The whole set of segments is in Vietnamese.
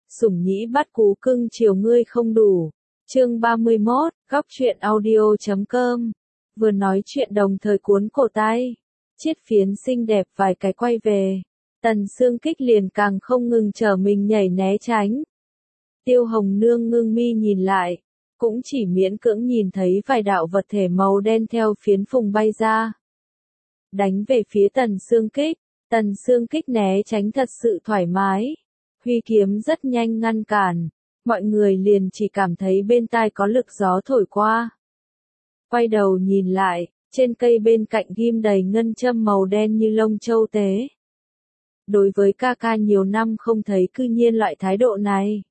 Sủng nhĩ bắt cú cưng chiều ngươi không đủ. Chương 31, góc truyện audio.com. Vừa nói chuyện đồng thời cuốn cổ tay. Chiết phiến xinh đẹp vài cái quay về. Tần Sương Kích liền càng không ngừng trở mình nhảy né tránh. Tiêu Hồng Nương ngưng mi nhìn lại. Cũng chỉ miễn cưỡng nhìn thấy vài đạo vật thể màu đen theo phiến phùng bay ra. Đánh về phía Tần Sương Kích. Tần Sương Kích né tránh thật sự thoải mái. Huy kiếm rất nhanh ngăn cản. Mọi người liền chỉ cảm thấy bên tai có lực gió thổi qua. Quay đầu nhìn lại, trên cây bên cạnh ghim đầy ngân châm màu đen như lông châu tế. Đối với ca ca nhiều năm không thấy cư nhiên loại thái độ này.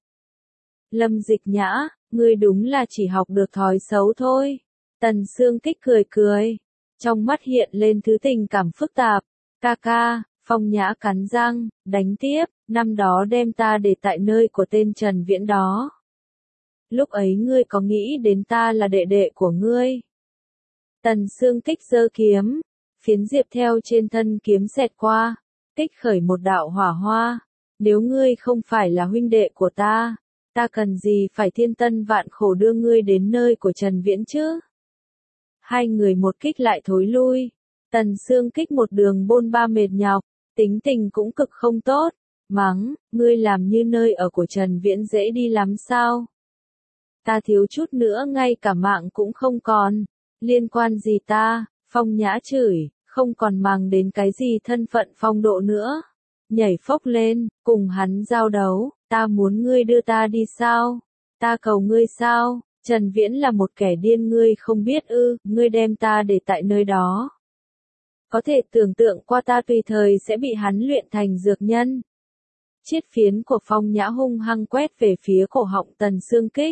Lâm Dịch Nhã, ngươi đúng là chỉ học được thói xấu thôi. Tần Sương Kích cười cười. Trong mắt hiện lên thứ tình cảm phức tạp. Ca ca, Phong Nhã cắn răng, đánh tiếp, năm đó đem ta để tại nơi của tên Trần Viễn đó. Lúc ấy ngươi có nghĩ đến ta là đệ đệ của ngươi? Tần Sương Kích giơ kiếm, phiến diệp theo trên thân kiếm xẹt qua, kích khởi một đạo hỏa hoa. Nếu ngươi không phải là huynh đệ của ta cần gì phải thiên tân vạn khổ đưa ngươi đến nơi của Trần Viễn chứ? Hai người một kích lại thối lui. Tần Sương Kích một đường bôn ba mệt nhọc, tính tình cũng cực không tốt, mắng, ngươi làm như nơi ở của Trần Viễn dễ đi lắm sao? Ta thiếu chút nữa ngay cả mạng cũng không còn, liên quan gì ta? Phong Nhã chửi, không còn màng đến cái gì thân phận phong độ nữa. Nhảy phốc lên, cùng hắn giao đấu, ta muốn ngươi đưa ta đi sao? Ta cầu ngươi sao? Trần Viễn là một kẻ điên ngươi không biết ư, ngươi đem ta để tại nơi đó. Có thể tưởng tượng qua ta tùy thời sẽ bị hắn luyện thành dược nhân. Chiết phiến của Phong Nhã hung hăng quét về phía cổ họng Tần Sương Kích.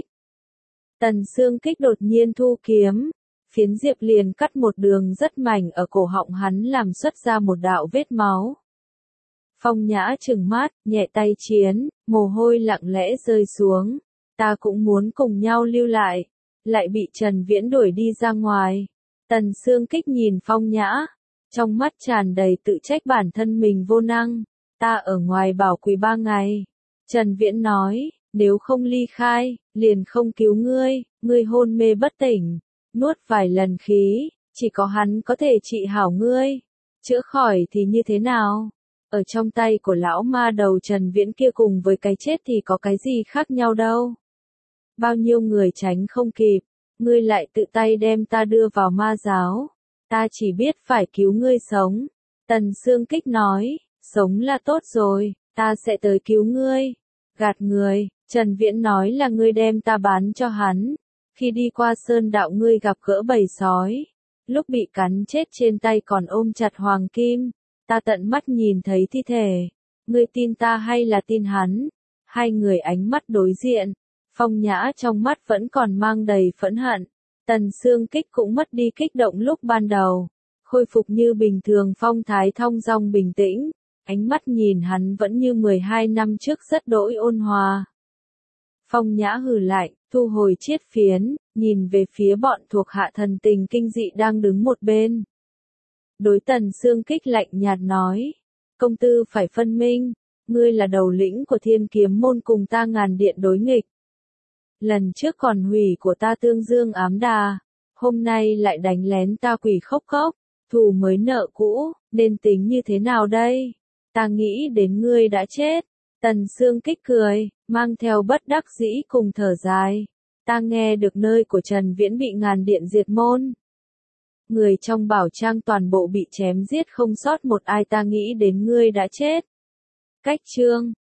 Tần Sương Kích đột nhiên thu kiếm, phiến diệp liền cắt một đường rất mảnh ở cổ họng hắn làm xuất ra một đạo vết máu. Phong Nhã trừng mắt, nhẹ tay chiến, mồ hôi lặng lẽ rơi xuống. Ta cũng muốn cùng nhau lưu lại bị Trần Viễn đuổi đi ra ngoài. Tần Sương Kích nhìn Phong Nhã, trong mắt tràn đầy tự trách bản thân mình vô năng. Ta ở ngoài bảo quỳ 3 ngày. Trần Viễn nói, nếu không ly khai, liền không cứu ngươi, ngươi hôn mê bất tỉnh, nuốt vài lần khí, chỉ có hắn có thể trị hảo ngươi. Chữa khỏi thì như thế nào? Ở trong tay của lão ma đầu Trần Viễn kia cùng với cái chết thì có cái gì khác nhau đâu. Bao nhiêu người tránh không kịp, ngươi lại tự tay đem ta đưa vào ma giáo. Ta chỉ biết phải cứu ngươi sống. Tần Sương Kích nói, sống là tốt rồi, ta sẽ tới cứu ngươi. Gạt người, Trần Viễn nói là ngươi đem ta bán cho hắn. Khi đi qua sơn đạo ngươi gặp gỡ bầy sói. Lúc bị cắn chết trên tay còn ôm chặt hoàng kim. Ta tận mắt nhìn thấy thi thể. Ngươi tin ta hay là tin hắn? Hai người ánh mắt đối diện. Phong Nhã trong mắt vẫn còn mang đầy phẫn hận. Tần Sương Kích cũng mất đi kích động lúc ban đầu. Khôi phục như bình thường phong thái thong dong bình tĩnh. Ánh mắt nhìn hắn vẫn như 12 năm trước rất đỗi ôn hòa. Phong Nhã hừ lại, thu hồi chiết phiến, nhìn về phía bọn thuộc hạ thần tình kinh dị đang đứng một bên. Đối Tần Sương Kích lạnh nhạt nói, công tư phải phân minh, ngươi là đầu lĩnh của Thiên Kiếm môn cùng ta Ngàn Điện đối nghịch. Lần trước còn hủy của ta Tương Dương Ám Đà, hôm nay lại đánh lén ta Quỷ Khốc Cốc, thù mới nợ cũ, nên tính như thế nào đây? Ta nghĩ đến ngươi đã chết. Tần Sương Kích cười, mang theo bất đắc dĩ cùng thở dài. Ta nghe được nơi của Trần Viễn bị Ngàn Điện diệt môn. Người trong bảo trang toàn bộ bị chém giết không sót một ai, ta nghĩ đến ngươi đã chết. Cách chương